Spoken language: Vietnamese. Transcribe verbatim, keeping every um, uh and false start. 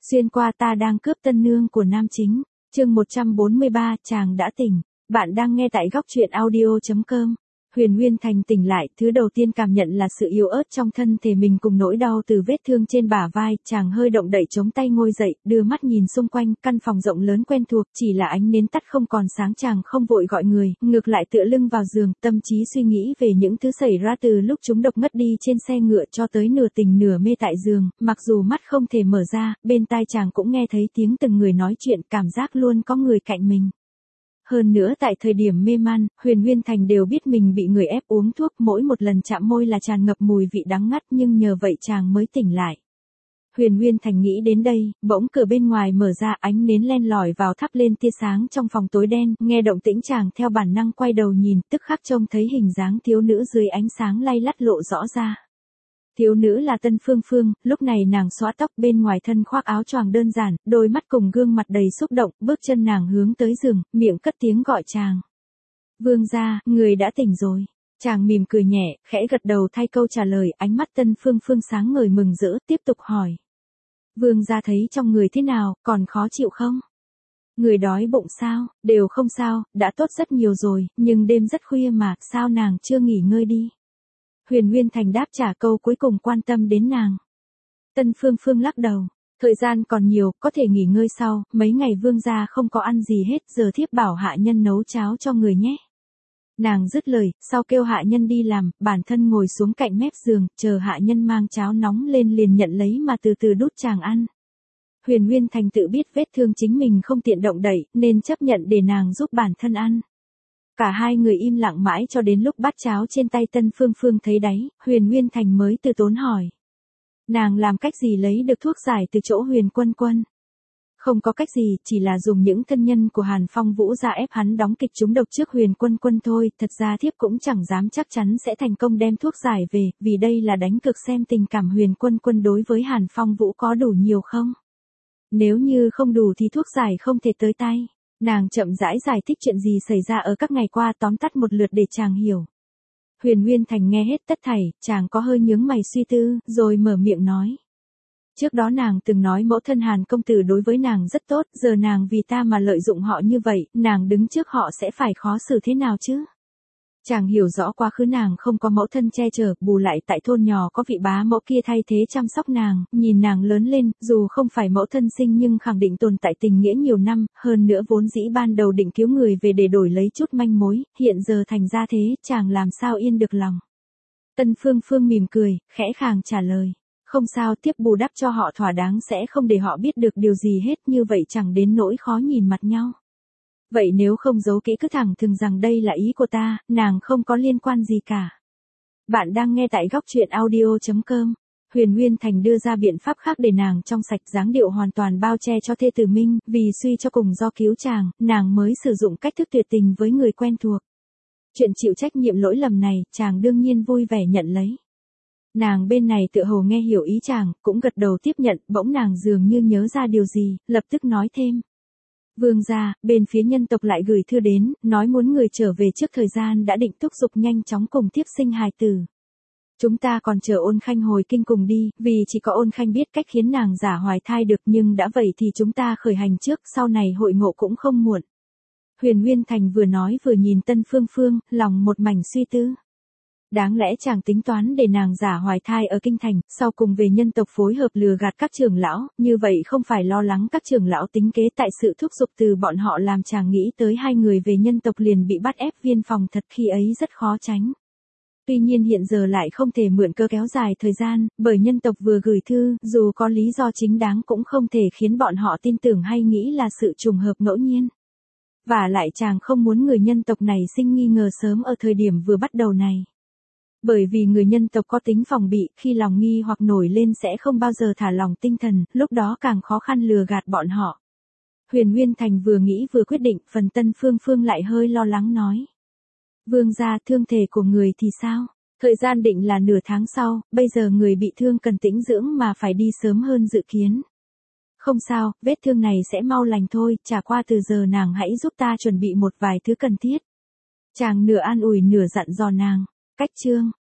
Xuyên qua ta đang cướp tân nương của nam chính. Chương một trăm bốn mươi ba, chàng đã tỉnh. Bạn đang nghe tại góc truyện audio chấm com. Huyền Nguyên Thành tỉnh lại, thứ đầu tiên cảm nhận là sự yếu ớt trong thân thể mình cùng nỗi đau từ vết thương trên bả vai, chàng hơi động đậy chống tay ngồi dậy, đưa mắt nhìn xung quanh, căn phòng rộng lớn quen thuộc, chỉ là ánh nến tắt không còn sáng, chàng không vội gọi người, ngược lại tựa lưng vào giường, tâm trí suy nghĩ về những thứ xảy ra từ lúc chúng độc ngất đi trên xe ngựa cho tới nửa tỉnh nửa mê tại giường, mặc dù mắt không thể mở ra, bên tai chàng cũng nghe thấy tiếng từng người nói chuyện, cảm giác luôn có người cạnh mình. Hơn nữa tại thời điểm mê man, Huyền Nguyên Thành đều biết mình bị người ép uống thuốc, mỗi một lần chạm môi là tràn ngập mùi vị đắng ngắt, nhưng nhờ vậy chàng mới tỉnh lại. Huyền Nguyên Thành nghĩ đến đây, bỗng cửa bên ngoài mở ra, ánh nến len lỏi vào thắp lên tia sáng trong phòng tối đen, nghe động tĩnh chàng theo bản năng quay đầu nhìn, tức khắc trông thấy hình dáng thiếu nữ dưới ánh sáng lay lắt lộ rõ ra. Thiếu nữ là Tân Phương Phương, lúc này nàng xõa tóc, bên ngoài thân khoác áo choàng đơn giản, đôi mắt cùng gương mặt đầy xúc động, bước chân nàng hướng tới giường, miệng cất tiếng gọi chàng. Vương gia, người đã tỉnh rồi. Chàng mỉm cười nhẹ, khẽ gật đầu thay câu trả lời, ánh mắt Tân Phương Phương sáng ngời mừng rỡ, tiếp tục hỏi. Vương gia thấy trong người thế nào, còn khó chịu không? Người đói bụng sao? Đều không sao, đã tốt rất nhiều rồi, nhưng đêm rất khuya mà, sao nàng chưa nghỉ ngơi đi? Huyền Nguyên Thành đáp trả câu cuối cùng quan tâm đến nàng. Tân Phương Phương lắc đầu, thời gian còn nhiều, có thể nghỉ ngơi sau, mấy ngày vương gia không có ăn gì hết, giờ thiếp bảo hạ nhân nấu cháo cho người nhé. Nàng dứt lời, sau kêu hạ nhân đi làm, bản thân ngồi xuống cạnh mép giường, chờ hạ nhân mang cháo nóng lên liền nhận lấy mà từ từ đút chàng ăn. Huyền Nguyên Thành tự biết vết thương chính mình không tiện động đậy, nên chấp nhận để nàng giúp bản thân ăn. Cả hai người im lặng mãi cho đến lúc bát cháo trên tay Tân Phương Phương thấy đáy, Huyền Nguyên Thành mới từ tốn hỏi. Nàng làm cách gì lấy được thuốc giải từ chỗ Huyền Quân Quân? Không có cách gì, chỉ là dùng những thân nhân của Hàn Phong Vũ ra ép hắn đóng kịch trúng độc trước Huyền Quân Quân thôi, thật ra thiếp cũng chẳng dám chắc chắn sẽ thành công đem thuốc giải về, vì đây là đánh cược xem tình cảm Huyền Quân Quân đối với Hàn Phong Vũ có đủ nhiều không. Nếu như không đủ thì thuốc giải không thể tới tay. Nàng chậm rãi giải thích chuyện gì xảy ra ở các ngày qua, tóm tắt một lượt để chàng hiểu. Huyền Nguyên Thành nghe hết tất thảy, chàng có hơi nhướng mày suy tư, rồi mở miệng nói. Trước đó nàng từng nói mẫu thân Hàn công tử đối với nàng rất tốt, giờ nàng vì ta mà lợi dụng họ như vậy, nàng đứng trước họ sẽ phải khó xử thế nào chứ? Chàng hiểu rõ quá khứ nàng không có mẫu thân che chở, bù lại tại thôn nhỏ có vị bá mẫu kia thay thế chăm sóc nàng, nhìn nàng lớn lên, dù không phải mẫu thân sinh nhưng khẳng định tồn tại tình nghĩa nhiều năm, hơn nữa vốn dĩ ban đầu định cứu người về để đổi lấy chút manh mối, hiện giờ thành ra thế, chàng làm sao yên được lòng. Tân Phương Phương mỉm cười, khẽ khàng trả lời. Không sao, tiếp bù đắp cho họ thỏa đáng sẽ không để họ biết được điều gì hết, như vậy chẳng đến nỗi khó nhìn mặt nhau. Vậy nếu không giấu kỹ cứ thẳng thừng rằng đây là ý của ta, nàng không có liên quan gì cả. Bạn đang nghe tại góc truyện audio chấm com. Huyền Nguyên Thành đưa ra biện pháp khác để nàng trong sạch, dáng điệu hoàn toàn bao che cho thê tử Minh, vì suy cho cùng do cứu chàng, nàng mới sử dụng cách thức tuyệt tình với người quen thuộc. Chuyện chịu trách nhiệm lỗi lầm này, chàng đương nhiên vui vẻ nhận lấy. Nàng bên này tựa hồ nghe hiểu ý chàng, cũng gật đầu tiếp nhận, bỗng nàng dường như nhớ ra điều gì, lập tức nói thêm. Vương gia, bên phía nhân tộc lại gửi thư đến, nói muốn người trở về trước thời gian đã định, thúc giục nhanh chóng cùng tiếp sinh hài tử. Chúng ta còn chờ Ôn Khanh hồi kinh cùng đi, vì chỉ có Ôn Khanh biết cách khiến nàng giả hoài thai được, nhưng đã vậy thì chúng ta khởi hành trước, sau này hội ngộ cũng không muộn. Huyền Nguyên Thành vừa nói vừa nhìn Tân Phương Phương, lòng một mảnh suy tư. Đáng lẽ chàng tính toán để nàng giả hoài thai ở kinh thành, sau cùng về nhân tộc phối hợp lừa gạt các trưởng lão, như vậy không phải lo lắng các trưởng lão tính kế, tại sự thúc giục từ bọn họ làm chàng nghĩ tới hai người về nhân tộc liền bị bắt ép viên phòng, thật khi ấy rất khó tránh. Tuy nhiên hiện giờ lại không thể mượn cơ kéo dài thời gian, bởi nhân tộc vừa gửi thư, dù có lý do chính đáng cũng không thể khiến bọn họ tin tưởng hay nghĩ là sự trùng hợp ngẫu nhiên. Và lại chàng không muốn người nhân tộc này sinh nghi ngờ sớm ở thời điểm vừa bắt đầu này. Bởi vì người nhân tộc có tính phòng bị, khi lòng nghi hoặc nổi lên sẽ không bao giờ thả lòng tinh thần, lúc đó càng khó khăn lừa gạt bọn họ. Huyền Nguyên Thành vừa nghĩ vừa quyết định, phần Tân Phương Phương lại hơi lo lắng nói. Vương gia, thương thể của người thì sao? Thời gian định là nửa tháng sau, bây giờ người bị thương cần tĩnh dưỡng mà phải đi sớm hơn dự kiến. Không sao, vết thương này sẽ mau lành thôi, chả qua từ giờ nàng hãy giúp ta chuẩn bị một vài thứ cần thiết. Chàng nửa an ủi nửa dặn dò nàng. Cách chương